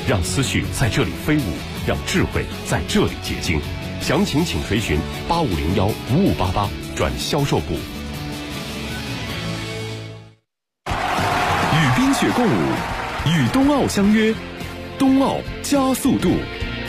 让思绪在这里飞舞，让智慧在这里结晶。详情请垂询8501-5588转销售部。 与冰雪共舞，与冬奥相约，冬奥加速度。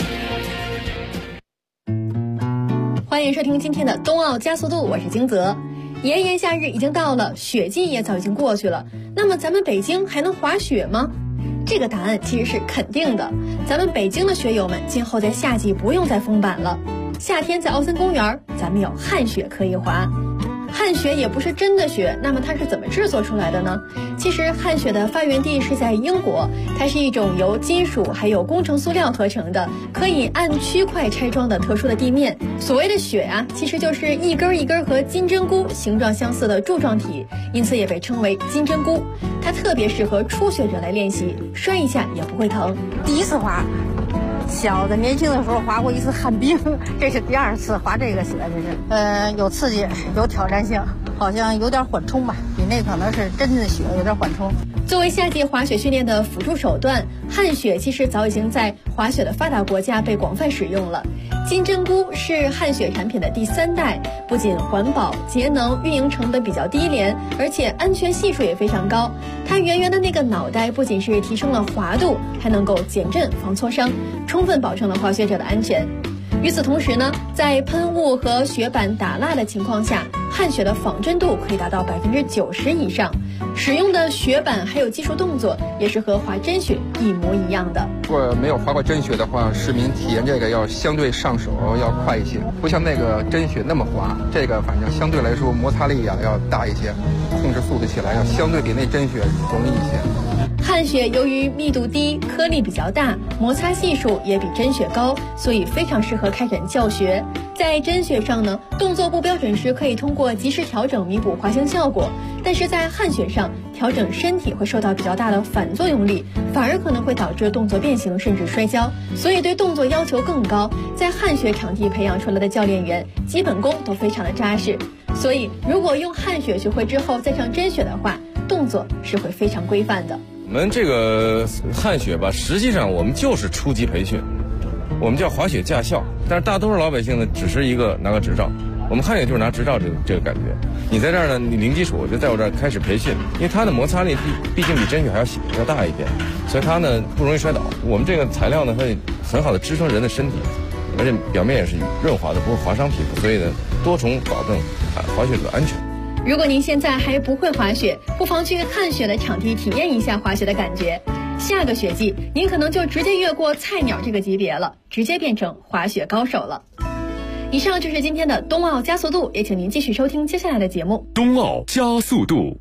欢迎收听今天的冬奥加速度，我是金泽。炎炎夏日已经到了，雪季也早已经过去了，那么咱们北京还能滑雪吗？这个答案其实是肯定的。咱们北京的雪友们今后在夏季不用再封板了。夏天在奥森公园，咱们有旱雪可以滑。旱雪也不是真的雪，那么它是怎么制作出来的呢？其实旱雪的发源地是在英国，它是一种由金属还有工程塑料合成的，可以按区块拆装的特殊的地面。所谓的雪啊，其实就是一根一根和金针菇形状相似的柱状体，因此也被称为金针菇。它特别适合初学者来练习，摔一下也不会疼。 第一次滑，小的年轻的时候滑过一次旱冰，这是第二次滑这个雪，这是有刺激，有挑战性，好像有点缓冲吧，比那可能是真的雪有点缓冲。 作为夏季滑雪训练的辅助手段，旱雪其实早已经在滑雪的发达国家被广泛使用了。金针菇是旱雪产品的第3代，不仅环保、节能、运营成本比较低廉，而且安全系数也非常高。它圆圆的那个脑袋不仅是提升了滑度，还能够减震防挫伤，充分保证了滑雪者的安全。与此同时呢，在喷雾和雪板打蜡的情况下，旱雪的仿真度可以达到90%以上。使用的雪板还有技术动作也是和滑真雪一模一样的。 如果没有滑过真雪的话，市民体验这个要相对上手要快一些，不像那个真雪那么滑，这个反正相对来说摩擦力要大一些，控制速度起来要相对比那真雪容易一些。 旱雪由于密度低、颗粒比较大、摩擦系数也比真雪高，所以非常适合开展教学。在真雪上呢，动作不标准时可以通过及时调整弥补滑行效果，但是在旱雪上调整身体会受到比较大的反作用力，反而可能会导致动作变形甚至摔跤，所以对动作要求更高。在旱雪场地培养出来的教练员基本功都非常的扎实，所以如果用旱雪学会之后再上真雪的话，动作是会非常规范的。 我们这个旱雪吧，实际上我们就是初级培训，我们叫滑雪驾校，但是大多数老百姓呢，只是一个拿个执照。我们旱雪就是拿执照这个感觉。你在这儿呢，你零基础就在我这儿开始培训，因为它的摩擦力毕竟比真雪还要大一点，所以它呢不容易摔倒。我们这个材料呢会很好的支撑人的身体，而且表面也是润滑的，不会划伤皮肤，所以呢多重保证滑雪者的安全。 如果您现在还不会滑雪，不妨去旱雪的场地体验一下滑雪的感觉。下个雪季，您可能就直接越过菜鸟这个级别了，直接变成滑雪高手了。以上就是今天的冬奥加速度，也请您继续收听接下来的节目。 冬奥加速度。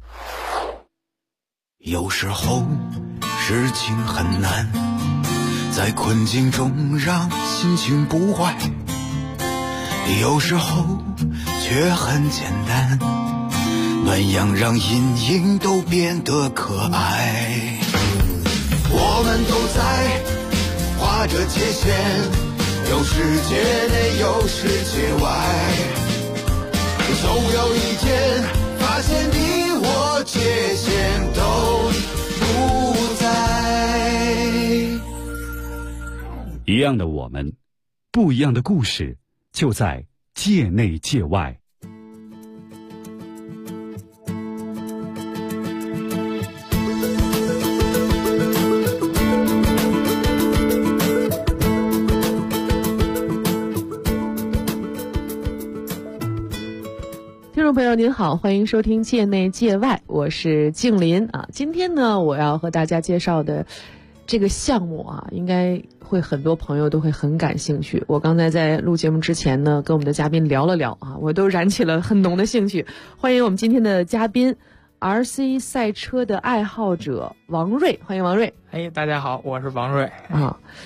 有时候事情很难，在困境中让心情不坏，有时候却很简单，那样让阴影都变得可爱。我们都在划着界限，有世界内有世界外，总有一天发现你我界限都不在。 一样的我们，不一样的故事，就在界内界外。 听众朋友您好，欢迎收听界内界外，我是静林啊。今天呢，我要和大家介绍的这个项目啊，应该会很多朋友都会很感兴趣。我刚才在录节目之前呢，跟我们的嘉宾聊了聊啊，我都燃起了很浓的兴趣。欢迎我们今天的嘉宾 RC 赛车的爱好者王瑞，欢迎王瑞。 大家好，我是王瑞啊。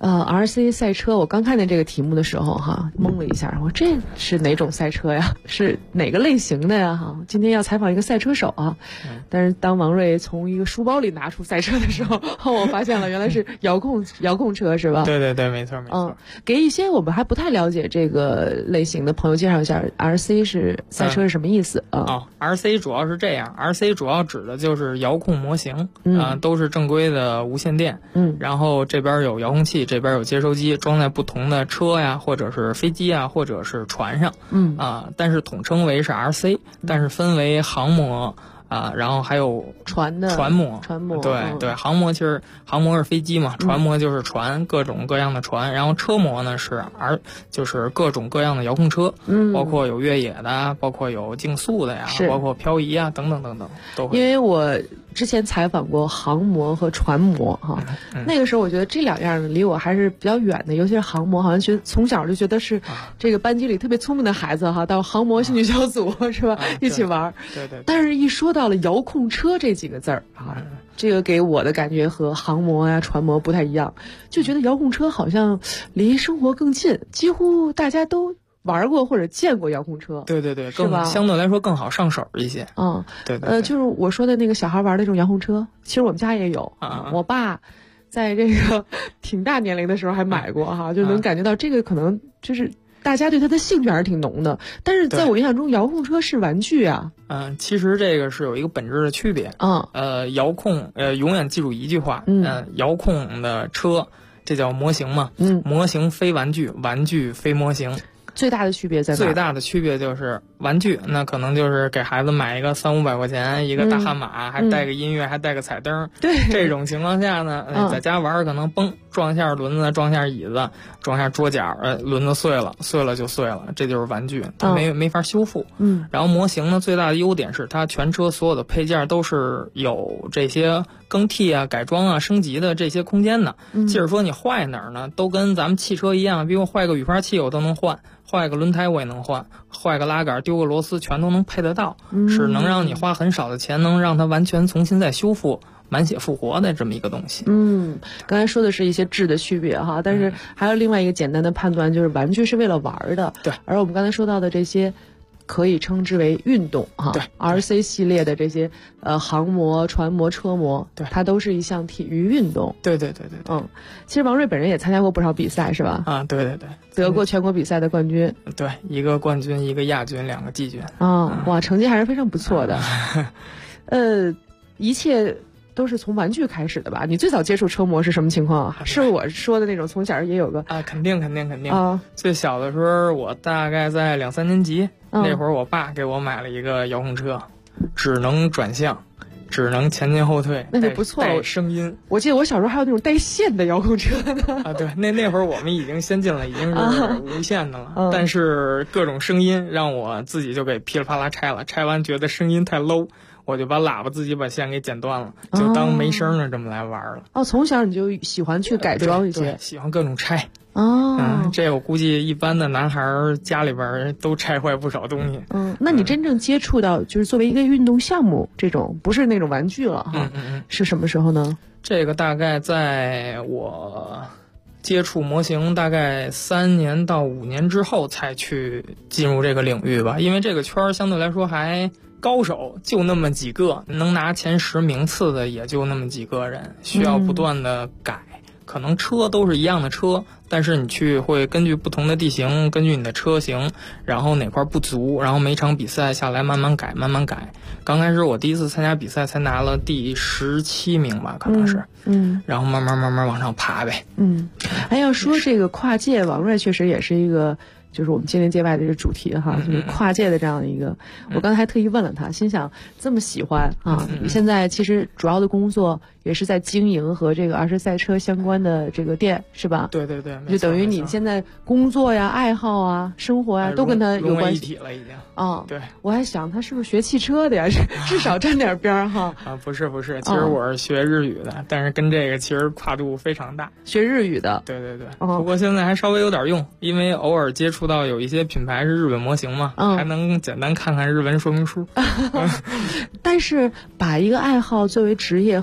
RC 赛车，我刚看见这个题目的时候哈，懵了一下，我这是哪种赛车呀？是哪个类型的呀？哈，今天要采访一个赛车手啊。但是当王瑞从一个书包里拿出赛车的时候，我发现了原来是遥控车是吧？ 对对对，没错没错。 给一些我们还不太了解这个类型的朋友介绍一下 RC 是赛车是什么意思啊 ？RC 主要是这样 ，RC 主要指的就是遥控模型，都是正规的无线电，然后这边有遥控器。这边有接收机装在不同的车呀，或者是飞机啊，或者是船上，但是统称为是 RC，但是分为航模然后还有船模，对，航模其实航模是飞机嘛，船模就是船，各种各样的船，然后车模呢就是各种各样的遥控车，包括有越野的，包括有竞速的呀，包括漂移啊，等等等等都会。 因为我之前采访过航模和船模哈，那个时候我觉得这两样离我还是比较远的，尤其是航模，好像从小就觉得是这个班级里特别聪明的孩子哈，到航模兴趣小组是吧，一起玩。 对对。 但是一说到了遥控车这几个字儿这个给我的感觉和航模呀、船模不太一样，就觉得遥控车好像离生活更近，几乎大家都玩过或者见过遥控车。 对对对，更相对来说更好上手一些。对对。 就是我说的那个小孩玩的那种遥控车，其实我们家也有我爸在这个挺大年龄的时候还买过就能感觉到这个可能就是大家对它的兴趣还是挺浓的。但是在我印象中，遥控车是玩具啊。 其实这个是有一个本质的区别。遥控永远记住一句话，遥控的车这叫模型嘛，模型非玩具，玩具非模型。 最大的区别在哪？ 最大的区别就是玩具，那可能就是给孩子买一个300-500块钱一个大悍马，还带个音乐，还带个彩灯。 对， 这种情况下呢，在家玩可能撞一下轮子，撞一下椅子，撞一下桌角，轮子碎了就碎了，这就是玩具，它没法修复。然后模型呢，最大的优点是它全车所有的配件都是有这些更替啊、改装啊、升级的这些空间的。即使说你坏哪儿呢，都跟咱们汽车一样，比如坏个雨刷器我都能换。坏个轮胎我也能换，坏个拉杆丢个螺丝全都能配得到，是能让你花很少的钱能让它完全重新再修复，满血复活的这么一个东西。 刚才说的是一些质的区别哈，但是还有另外一个简单的判断，就是玩具是为了玩的。 对， 而我们刚才说到的这些可以称之为运动对 RC 系列的这些航模、船模、车模， 对， 它都是一项体育运动。 对。 其实王瑞本人也参加过不少比赛是吧？ 对， 得过全国比赛的冠军。 对，一个冠军，一个亚军，2个季军。 哇，成绩还是非常不错的。一切都是从玩具开始的吧？你最早接触车模是什么情况啊？是我说的那种从小也有个肯定最小的时候我大概在2-3年级，那会儿我爸给我买了一个遥控车，只能转向，只能前进后退， 那就不错。 带声音， 我记得我小时候还有那种带线的遥控车呢。 对，那会儿我们已经先进了，已经是无线的了。但是各种声音让我自己就给噼里啪啦拆了，拆完觉得声音太 low， 我就把喇叭自己把线给剪断了，就当没声的这么来玩了。 从小你就喜欢去改装一些， 对，喜欢各种拆。这我估计一般的男孩家里边都拆坏不少东西。 那你真正接触到就是作为一个运动项目这种，不是那种玩具了哈，是什么时候呢？ 这个大概在我接触模型大概3年到5年之后才去进入这个领域吧，因为这个圈相对来说还高手就那么几个，能拿前10名次的也就那么几个人，需要不断的改。可能车都是一样的车，但是你会根据不同的地形，根据你的车型，然后哪块不足，然后每场比赛下来慢慢改。刚开始我第一次参加比赛才拿了第17名吧，可能是，然后慢慢往上爬呗。 还要说这个跨界，王瑞确实也是一个。就是我们界内界外的这个主题哈，就是跨界的这样的一个。我刚才还特意问了他，心想这么喜欢你现在其实主要的工作也是在经营和这个RC赛车相关的这个店是吧？ 对， 就等于你现在工作呀、爱好啊、生活呀都跟他有关系。 融为一体了已经。对， 我还想他是不是学汽车的呀？至少沾点边儿哈。 不是，其实我是学日语的，但是跟这个其实跨度非常大。 学日语的。 对。不过现在还稍微有点用，因为偶尔接触到有一些品牌是日本模型嘛，还能简单看看日文说明书。 但是把一个爱好作为职业或者说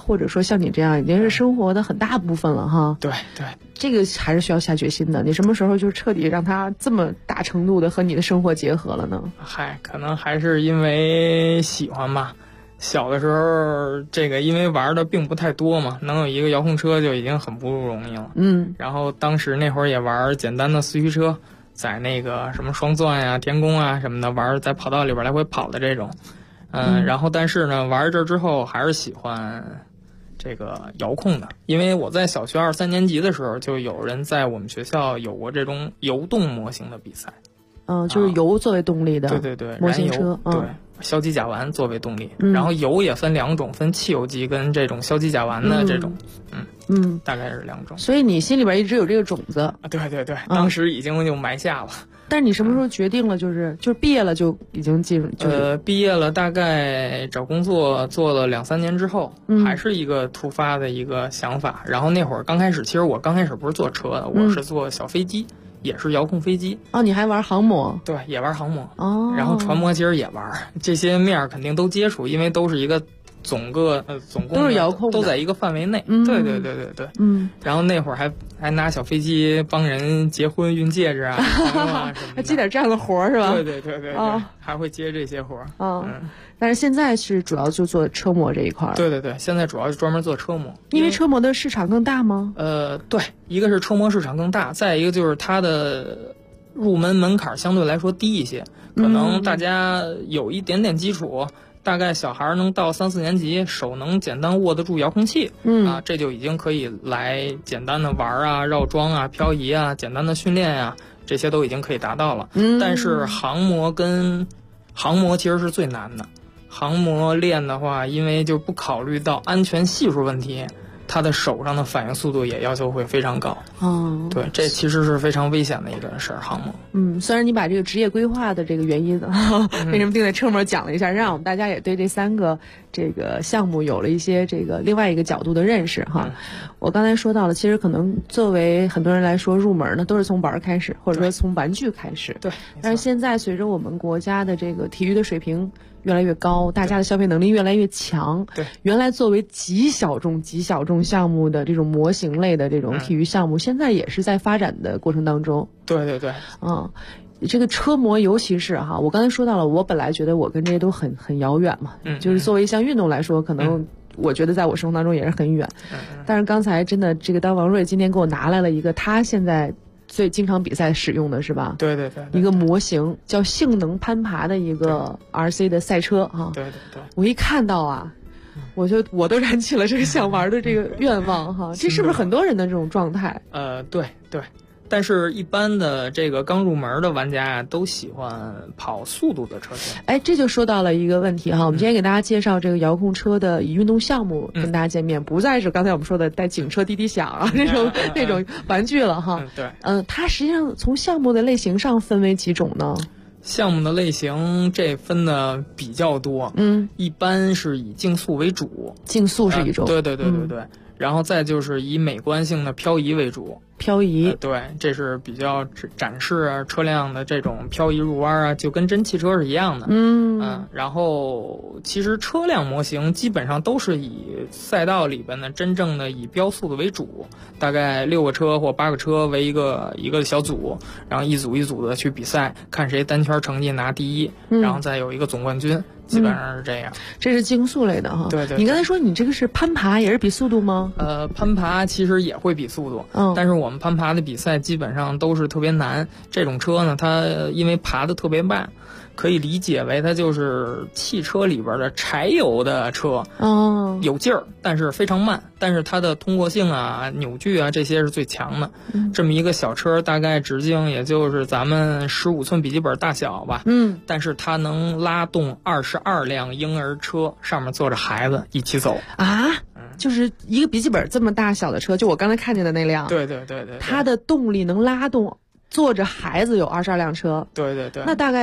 像你这样已经是生活的很大部分了哈。 对对， 这个还是需要下决心的。你什么时候就彻底让它这么大程度的和你的生活结合了呢？ 可能还是因为喜欢吧。小的时候，这个因为玩的并不太多嘛，能有一个遥控车就已经很不容易了。然后当时那会儿也玩简单的四驱车，在那个什么双钻呀、田宫啊什么的玩，在跑道里边来回跑的这种。然后但是呢，玩这之后还是喜欢这个遥控的，因为我在小学2、3年级的时候，就有人在我们学校有过这种游动模型的比赛。 就是油作为动力的， 对对对， 模型车， 对，硝基甲烷作为动力，然后油也分2种，分汽油机跟这种硝基甲烷的这种，大概是2种。 所以你心里边一直有这个种子。 对对对，当时已经就埋下了。 但是你什么时候决定了？就是毕业了就已经进入？ 毕业了，大概找工作做了2、3年之后，还是一个突发的一个想法。然后那会儿刚开始，其实我刚开始不是做车的，我是做小飞机。也是遥控飞机你还玩航模？ 对，也玩航模然后船模其实也玩，这些面肯定都接触，因为都是一个总共都是遥控， 都在一个范围内。对对对对对。然后那会儿还拿小飞机帮人结婚运戒指啊， 还接点这样的活是吧？ 对对对对，还会接这些活但是现在是主要就做车模这一块。 对对对，现在主要是专门做车模， 因为车模的市场更大吗？ 对，一个是车模市场更大，再一个就是它的入门槛相对来说低一些，可能大家有一点点基础，大概小孩能到3、4年级，手能简单握得住遥控器，这就已经可以来简单的玩啊、绕桩啊、漂移啊、简单的训练啊，这些都已经可以达到了。但是航模其实是最难的。航模练的话，因为就不考虑到安全系数问题，他的手上的反应速度也要求会非常高。对，这其实是非常危险的一个事儿，航模。 虽然你把这个职业规划的这个原因为什么定在车模讲了一下，让我们大家也对这3个这个项目有了一些这个另外一个角度的认识哈。我刚才说到了，其实可能作为很多人来说，入门呢都是从玩开始，或者说从玩具开始。 对。 但是现在随着我们国家的这个体育的水平越来越高，大家的消费能力越来越强。 对， 原来作为极小众项目的这种模型类的这种体育项目，现在也是在发展的过程当中。 对对对， 这个车模，尤其是我刚才说到了，我本来觉得我跟这些都很遥远嘛，就是作为一项运动来说，可能我觉得在我生活当中也是很远。但是刚才真的这个当王瑞今天给我拿来了一个他现在最经常比赛使用的是吧？ 对对对， 一个模型叫性能攀爬的一个 RC 的赛车对对对， 我一看到我都燃起了这个想玩的这个愿望这是不是很多人的这种状态？ 对对。但是，一般的这个刚入门的玩家都喜欢跑速度的车型。 这就说到了一个问题我们今天给大家介绍这个遥控车的以运动项目跟大家见面，不再是刚才我们说的带警车滴滴响那种玩具了对。 它实际上从项目的类型上分为几种呢？ 项目的类型这分的比较多，一般是以竞速为主。 竞速是一种， 对对对对对。然后再就是以美观性的漂移为主。 漂移， 对，这是比较展示车辆的这种漂移入弯就跟真汽车是一样的。然后其实车辆模型基本上都是以赛道里边的真正的以标速的为主，大概6个车或8个车为一个小组，然后一组一组的去比赛，看谁单圈成绩拿第一，然后再有一个总冠军。基本上是这样。 这是竞速类的对对。 你刚才说你这个是攀爬，也是比速度吗？ 攀爬其实也会比速度，但是我们攀爬的比赛基本上都是特别难。这种车呢，它因为爬得特别慢，可以理解为它就是汽车里边的柴油的车。有劲儿，但是非常慢，但是它的通过性扭矩这些是最强的。这么一个小车，大概直径也就是咱们15寸笔记本大小吧。但是它能拉动22辆婴儿车，上面坐着孩子一起走就是一个笔记本这么大小的车，就我刚才看见的那辆。 对对对对， 它的动力能拉动坐着孩子有22辆车。 对对对， 那大概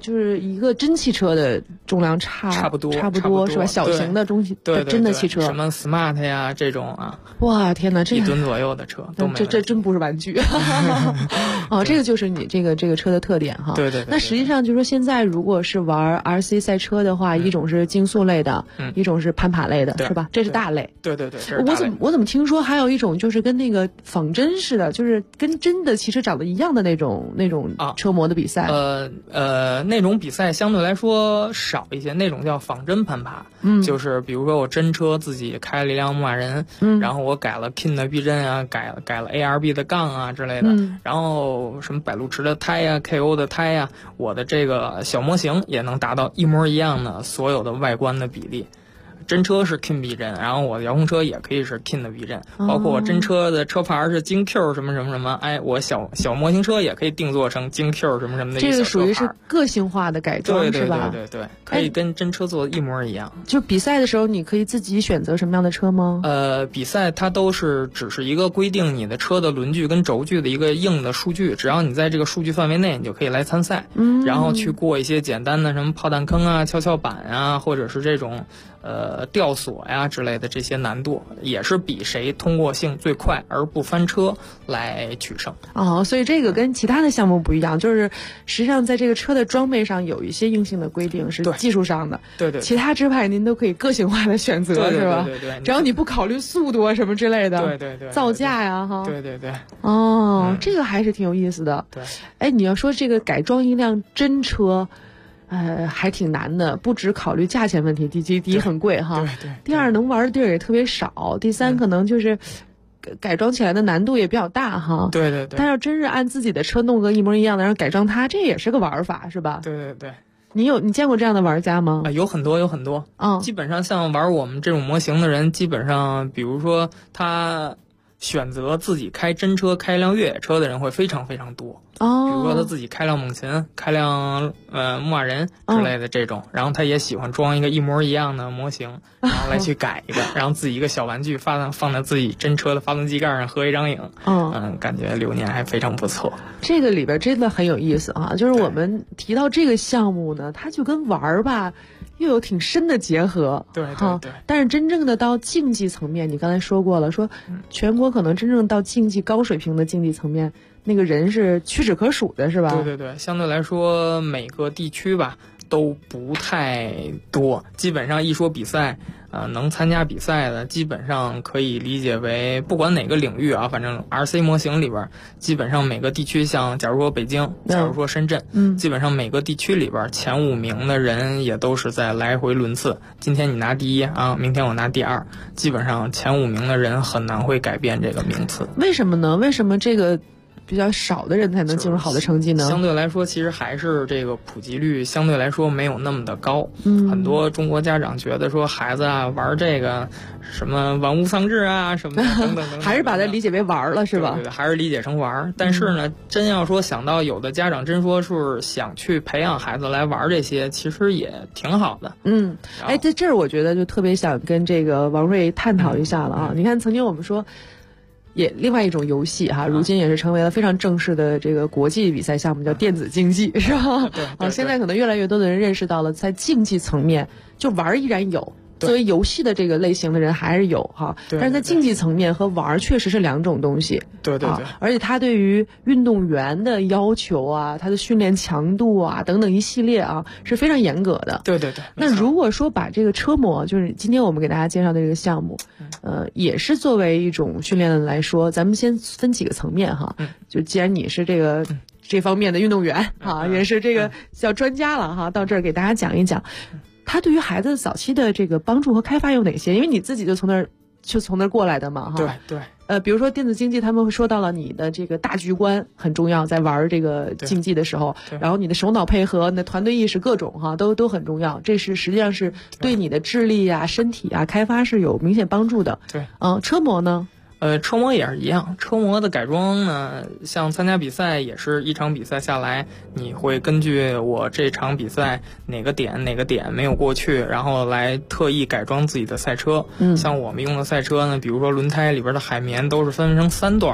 就是一个真汽车的重量差不多是吧？小型的真的汽车， 什么 Smart 呀这种啊， 哇天哪，这 1吨左右的车都没这真不是玩具哦，这个就是你这个车的特点哈。 对对。 那实际上就是说，现在如果是玩 RC 赛车的话，一种是竞速类的，一种是攀爬类的，是吧？这是大类。 对对对。 我怎么听说还有一种就是跟那个仿真似的，就是跟真的汽车长得一样的那种车模的比赛。 那种比赛相对来说少一些，那种叫仿真攀爬。就是比如说我真车自己开了一辆牧马人，然后我改了 King 的避震啊，改了 ARB 的杠啊之类的，然后什么百路驰的胎呀、KO 的胎呀，我的这个小模型也能达到一模一样的所有的外观的比例。真车是 King 避震，然后我的遥控车也可以是 King 的避震，包括我真车的车牌是京 Q 什么什么什么，我小模型车也可以定做成京 Q 什么什么的一个小车牌。这个属于是个性化的改装， 对是吧？ 对，可以跟真车做的一模一样。 就比赛的时候，你可以自己选择什么样的车吗？ 比赛它都是只是一个规定你的车的轮距跟轴距的一个硬的数据，只要你在这个数据范围内，你就可以来参赛。然后去过一些简单的什么炮弹坑啊、跷跷板啊，或者是这种吊索呀之类的这些难度，也是比谁通过性最快而不翻车来取胜。 所以这个跟其他的项目不一样，就是实际上在这个车的装备上有一些硬性的规定是技术上的， 对， 其他之外您都可以个性化的选择，是吧？ 对， 只要你不考虑速度啊什么之类的， 对， 造价呀哈， 对， 这个还是挺有意思的。 对， 你要说这个改装一辆真车。还挺难的，不只考虑价钱问题，第一很贵哈， 对。 第二能玩的地儿也特别少，第三可能就是改装起来的难度也比较大哈。 对。 但要真是按自己的车弄个一模一样的，然后改装它，这也是个玩法，是吧？ 对。 你见过这样的玩家吗？ 有很多。基本上像玩我们这种模型的人，基本上比如说他选择自己开真车、开一辆越野车的人会非常非常多。比如说他自己开辆猛禽、开辆牧马人之类的这种，然后他也喜欢装一个一模一样的模型，然后来去改一个，然后自己一个小玩具放在自己真车的发动机盖上合一张影。感觉流年还非常不错。 这个里边真的很有意思啊！就是我们提到这个项目呢，它就跟玩吧又有挺深的结合。 对。 但是真正的到竞技层面，你刚才说过了，说全国可能真正到竞技高水平的竞技层面，那个人是屈指可数的，是吧？ 对，相对来说每个地区吧都不太多，基本上一说比赛，能参加比赛的基本上可以理解为不管哪个领域啊，反正 RC 模型里边，基本上每个地区，像假如说北京，假如说深圳，基本上每个地区里边前5名的人也都是在来回轮次。今天你拿第一啊，明天我拿第2，基本上前5名的人很难会改变这个名次。 为什么呢？为什么这个比较少的人才能进入好的成绩呢？ 相对来说，其实还是这个普及率相对来说没有那么的高。很多中国家长觉得说孩子啊玩这个什么玩物丧志啊什么的等等， 还是把它理解为玩了，是吧？ 对，还是理解成玩。但是呢，真要说想到有的家长真说是想去培养孩子来玩这些，其实也挺好的。 在这儿我觉得就特别想跟这个王瑞探讨一下了啊！你看，曾经我们说。也另外一种游戏哈，如今也是成为了非常正式的这个国际比赛项目，叫电子竞技，是吧？ 对。 现在可能越来越多的人认识到了，在竞技层面，就玩依然有，作为游戏的这个类型的人还是有哈。但是在竞技层面和玩确实是两种东西。 对。 而且它对于运动员的要求啊，它的训练强度啊等等一系列啊是非常严格的。 对。 那如果说把这个车模，就是今天我们给大家介绍的这个项目，也是作为一种训练来说，咱们先分几个层面哈。就既然你是这方面的运动员啊，也是这个叫专家了哈，到这儿给大家讲一讲，它对于孩子早期的这个帮助和开发有哪些？因为你自己就从那儿过来的嘛哈。 对。 比如说电子竞技，他们会说到了你的这个大局观很重要，在玩这个竞技的时候，然后你的手脑配合、你的团队意识各种哈都很重要，这是实际上是对你的智力啊、身体啊开发是有明显帮助的。 对。 车模呢？ 车模也是一样，车模的改装呢，像参加比赛也是一场比赛下来，你会根据我这场比赛哪个点没有过去，然后来特意改装自己的赛车。像我们用的赛车呢，比如说轮胎里边的海绵都是分成3段。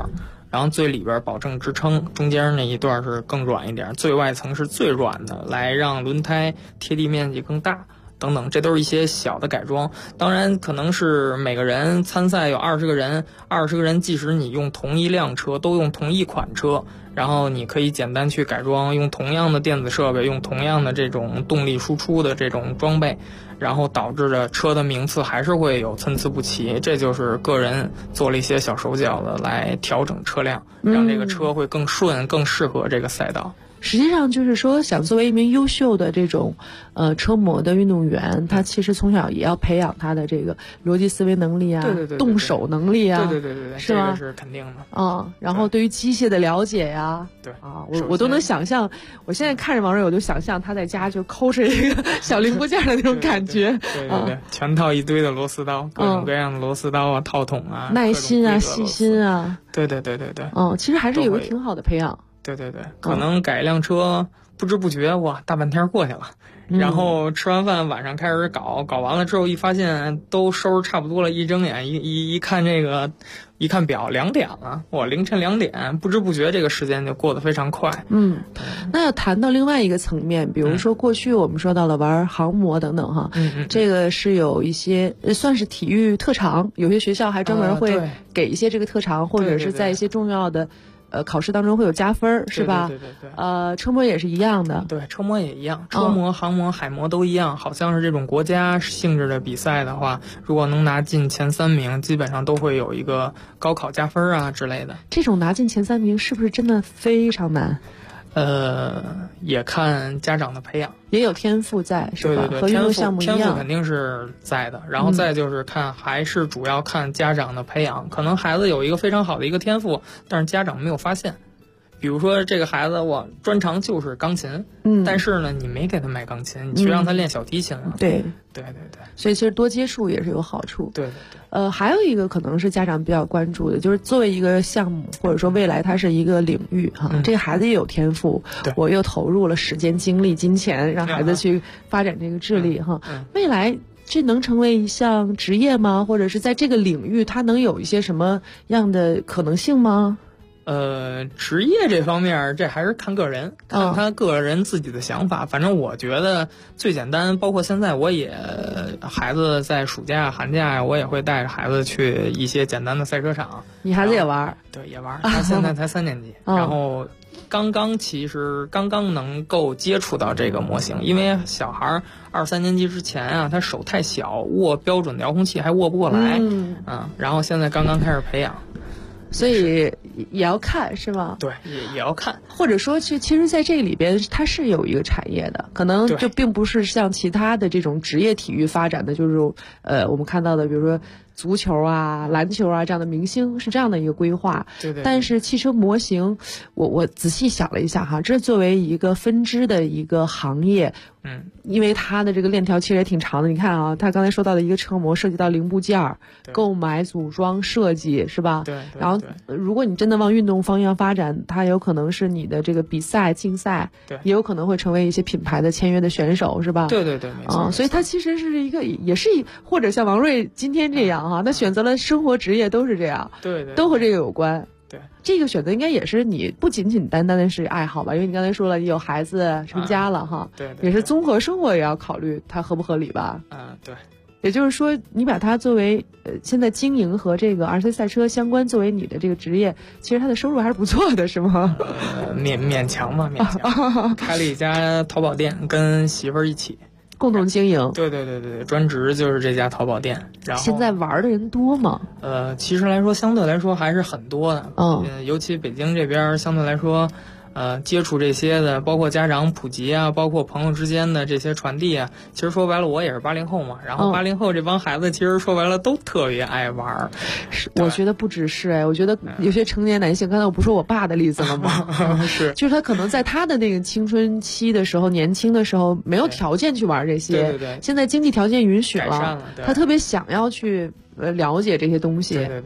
然后最里边保证支撑，中间那一段是更软一点，最外层是最软的，来让轮胎贴地面积更大等等，这都是一些小的改装。当然可能是每个人参赛有20个人，即使你用同一辆车，都用同一款车，然后你可以简单去改装，用同样的电子设备，用同样的这种动力输出的这种装备，然后导致的车的名次还是会有参差不齐。这就是个人做了一些小手脚的来调整车辆，让这个车会更顺，更适合这个赛道。 实际上就是说，想作为一名优秀的这种车模的运动员，他其实从小也要培养他的这个逻辑思维能力啊， 对动手能力啊， 对， 是吧？ 这个是肯定的。 然后对于机械的了解呀， 对啊，我都能想象，我现在看着王瑞，我就想象他在家就抠着一个小零部件的那种感觉， 对，全套一堆的螺丝刀，各种各样的螺丝刀啊，套筒啊， 耐心啊，细心啊， 对， 其实还是有个挺好的培养。 对，可能改一辆车，不知不觉哇，大半天过去了。然后吃完饭晚上开始搞完了之后，一发现都收拾差不多了，一睁眼一看一看表2点了，我凌晨2点，不知不觉这个时间就过得非常快。 那要谈到另外一个层面，比如说过去我们说到了玩航模等等哈，这个是有一些算是体育特长，有些学校还专门会给一些这个特长，或者是在一些重要的考试当中会有加分，是吧？ 对。 车模也是一样的。 对，车模也一样，车模、航模、海模都一样。好像是这种国家性质的比赛的话，如果能拿进前3名，基本上都会有一个高考加分啊之类的。 这种拿进前3名是不是真的非常难？ 也看家长的培养， 也有天赋在，是吧？ 对， 和运动项目一样， 天赋肯定是在的。然后再就是还是主要看家长的培养。可能孩子有一个非常好的一个天赋，但是家长没有发现。比如说这个孩子我专长就是钢琴，但是呢你没给他买钢琴，你去让他练小提琴了。 对， 所以其实多接触也是有好处。 对。 还有一个可能是家长比较关注的，就是作为一个项目或者说未来它是一个领域哈，这个孩子也有天赋，我又投入了时间、精力、金钱，让孩子去发展这个智力哈，未来这能成为一项职业吗？或者是在这个领域它能有一些什么样的可能性吗？ 职业这方面，这还是看个人，看他个人自己的想法。反正我觉得最简单，包括现在我也孩子在暑假、寒假，我也会带着孩子去一些简单的赛车场。 你孩子也玩？ 对，也玩。他现在才3年级，然后刚刚能够接触到这个模型，因为小孩2、3年级之前啊，他手太小，握标准的遥控器还握不过来，然后现在刚刚开始培养。 所以也要看是吗？ 对，也要看， 或者说其实在这个里边它是有一个产业的，可能就并不是像其他的这种职业体育发展的，就是我们看到的，比如说足球啊、篮球啊这样的明星是这样的一个规划。 对。 但是汽车模型，我仔细想了一下哈，这作为一个分支的一个行业，因为它的这个链条其实也挺长的。你看啊，他刚才说到的一个车模涉及到零部件、购买、组装、设计，是吧？ 对。 然后，如果你真的往运动方向发展，它有可能是你的这个比赛、竞赛，也有可能会成为一些品牌的签约的选手，是吧？ 对，没错。 所以它其实是一个，也是或者像王瑞今天这样哈，他选择了生活职业都是这样， 对， 都和这个有关。 对， 这个选择应该也是你不仅仅单单的是爱好吧？因为你刚才说了，你有孩子成家了哈， 对， 也是综合生活也要考虑它合不合理吧？ 对。 也就是说，你把它作为现在经营和这个RC赛车相关作为你的这个职业，其实它的收入还是不错的，是吗？ 勉强嘛，勉强。开了一家淘宝店，跟媳妇儿一起共同经营。 对，专职就是这家淘宝店。然后现在玩的人多吗？ 其实来说，相对来说还是很多的。尤其北京这边相对来说。接触这些的，包括家长普及啊，包括朋友之间的这些传递啊，其实说白了，我也是80后嘛。然后80后这帮孩子，其实说白了都特别爱玩。 我觉得不只是我觉得有些成年男性，刚才我不说我爸的例子了吗？ 是， 就是他可能在他的那个青春期的时候、年轻的时候，没有条件去玩这些。 对。 现在经济条件允许了， 他特别想要去了解这些东西。 对。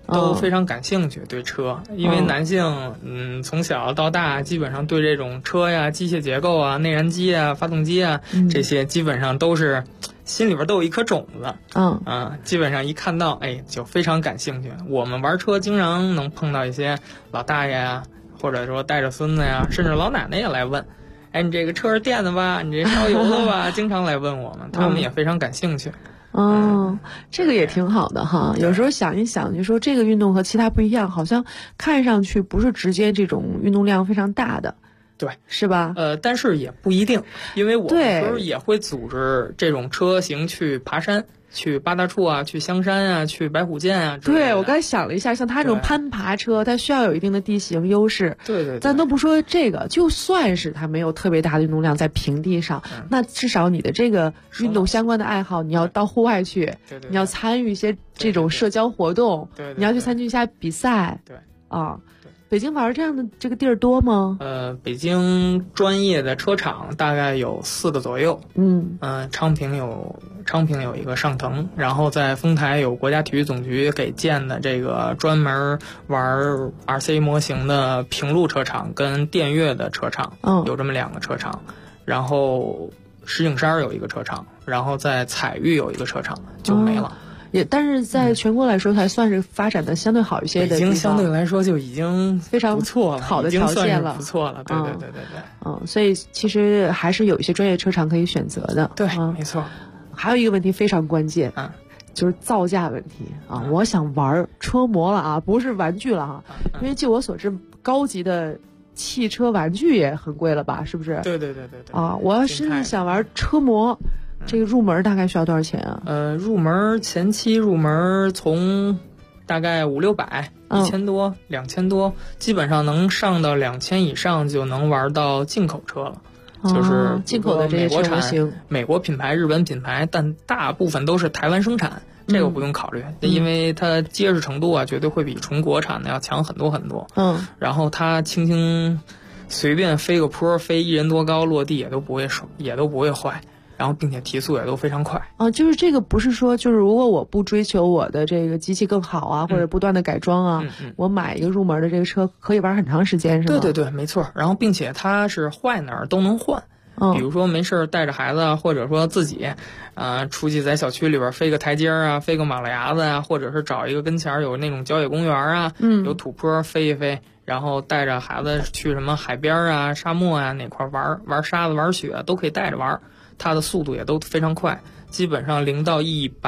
都非常感兴趣对车，因为男性从小到大基本上对这种车呀、机械结构啊、内燃机啊、发动机啊这些基本上都是心里边都有一颗种子。基本上一看到就非常感兴趣。我们玩车经常能碰到一些老大爷呀，或者说带着孙子呀，甚至老奶奶也来问，你这个车是电的吧？你这烧油的吧？经常来问我们，他们也非常感兴趣。 这个也挺好的哈。有时候想一想，就说这个运动和其他不一样，好像看上去不是直接这种运动量非常大的， 对， 是吧？ 但是也不一定，因为我们时候也会组织这种车型去爬山。去八大处啊，去香山啊，去白虎涧啊。 对，我刚才想了一下，像它这种攀爬车，它需要有一定的地形优势。 对， 咱都不说这个，就算是它没有特别大的运动量在平地上，那至少你的这个运动相关的爱好，你要到户外去，你要参与一些这种社交活动，你要去参与一下比赛。 对啊。北京玩这样的这个地儿多吗？ 北京专业的车厂大概有4个左右。昌平有一个上腾，然后在丰台有国家体育总局给建的这个专门玩 RC 模型的平路车厂跟电悦的车厂，有这么2个车厂。然后石景山有一个车厂，然后在彩玉有一个车厂，就没了。 但是在全国来说，还算是发展的相对好一些的地方。 北京相对来说就已经非常不错了， 好的条件了， 不错了。对。 所以其实还是有一些专业车厂可以选择的。 对，没错。 还有一个问题非常关键，就是造价问题啊。我想玩车模了啊，不是玩具了啊。因为据我所知，高级的汽车玩具也很贵了吧？是不是？ 对。 我要是想玩车模。这个入门大概需要多少钱啊？ 入门前期入门从大概500-600，1000多、2000多，基本上能上到2000以上就能玩到进口车了。就是进口的这些车模型， 美国品牌、日本品牌，但大部分都是台湾生产，这个不用考虑，因为它结实程度啊，绝对会比纯国产的要强很多很多。然后它轻轻随便飞个坡，飞1人多高，落地也都不会坏。然后并且提速也都非常快。 就是这个不是说，就是如果我不追求我的这个机器更好啊，或者不断的改装啊，我买一个入门的这个车可以玩很长时间，是吗？ 对，没错。然后并且它是坏哪儿都能换。比如说没事带着孩子，或者说自己，出去在小区里边飞个台阶啊，飞个马路牙子啊，或者是找一个跟前有那种郊野公园啊，有土坡飞一飞，然后带着孩子去什么海边啊、沙漠啊哪块玩沙子、玩雪都可以带着玩。它的速度也都非常快，基本上0到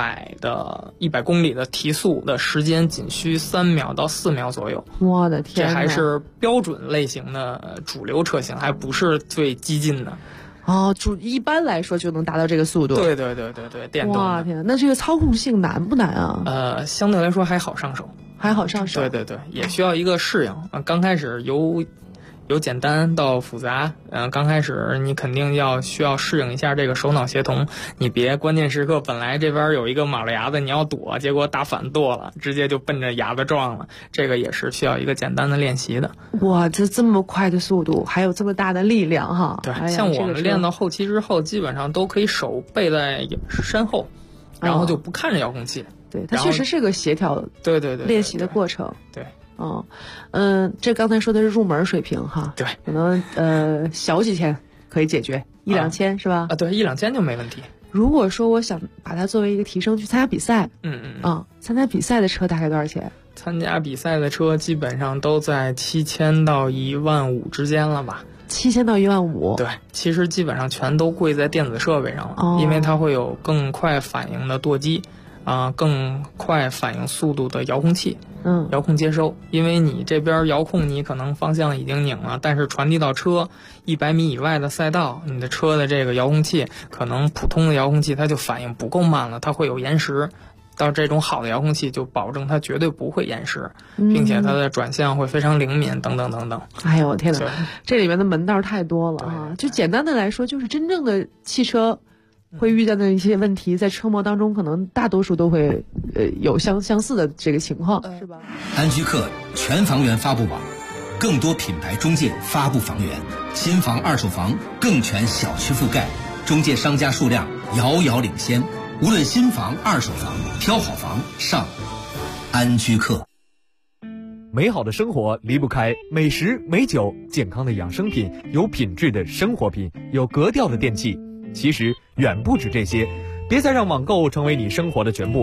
100公里的提速的时间仅需3秒到4秒左右。 我的天， 这还是标准类型的主流车型，还不是最激进的。 一般来说就能达到这个速度。 对，电动的。 哇天，那这个操控性难不难啊？ 相对来说还好上手。对，也需要一个适应。刚开始由简单到复杂，刚开始你肯定需要适应一下这个手脑协同，你别关键时刻本来这边有一个马路牙子你要躲，结果打反舵了，直接就奔着牙子撞了，这个也是需要一个简单的练习的。 哇，这么快的速度，还有这么大的力量哈！ 对，像我们练到后期之后，基本上都可以手背在身后，然后就不看着遥控器。 对，它确实是个协调对练习的过程。 对。 这刚才说的是入门水平哈， 对， 可能小几千可以解决，1-2千是吧？ 对，1-2千就没问题。 如果说我想把它作为一个提升去参加比赛，参加比赛的车大概多少钱？ 参加比赛的车基本上都在7000到15000之间了吧 ？7000到15000。 对，其实基本上全都贵在电子设备上了，因为它会有更快反应的舵机。更快反应速度的遥控器，遥控接收，因为你这边遥控你可能方向已经拧了，但是传递到车100米以外的赛道，你的车的这个遥控器可能普通的遥控器它就反应不够慢了，它会有延时。到这种好的遥控器就保证它绝对不会延时，并且它的转向会非常灵敏，等等等等。 哎呦我天哪，这里面的门道太多了啊！就简单的来说，就是真正的汽车会遇见的一些问题，在车模当中可能大多数都会有相似的这个情况，是吧？ 安居客全房源发布网，更多品牌中介发布房源，新房二手房更全小区覆盖，中介商家数量遥遥领先。无论新房二手房，挑好房上安居客。 美好的生活离不开美食、美酒、健康的养生品、有品质的生活品、有格调的电器。其实远不止这些，别再让网购成为你生活的全部。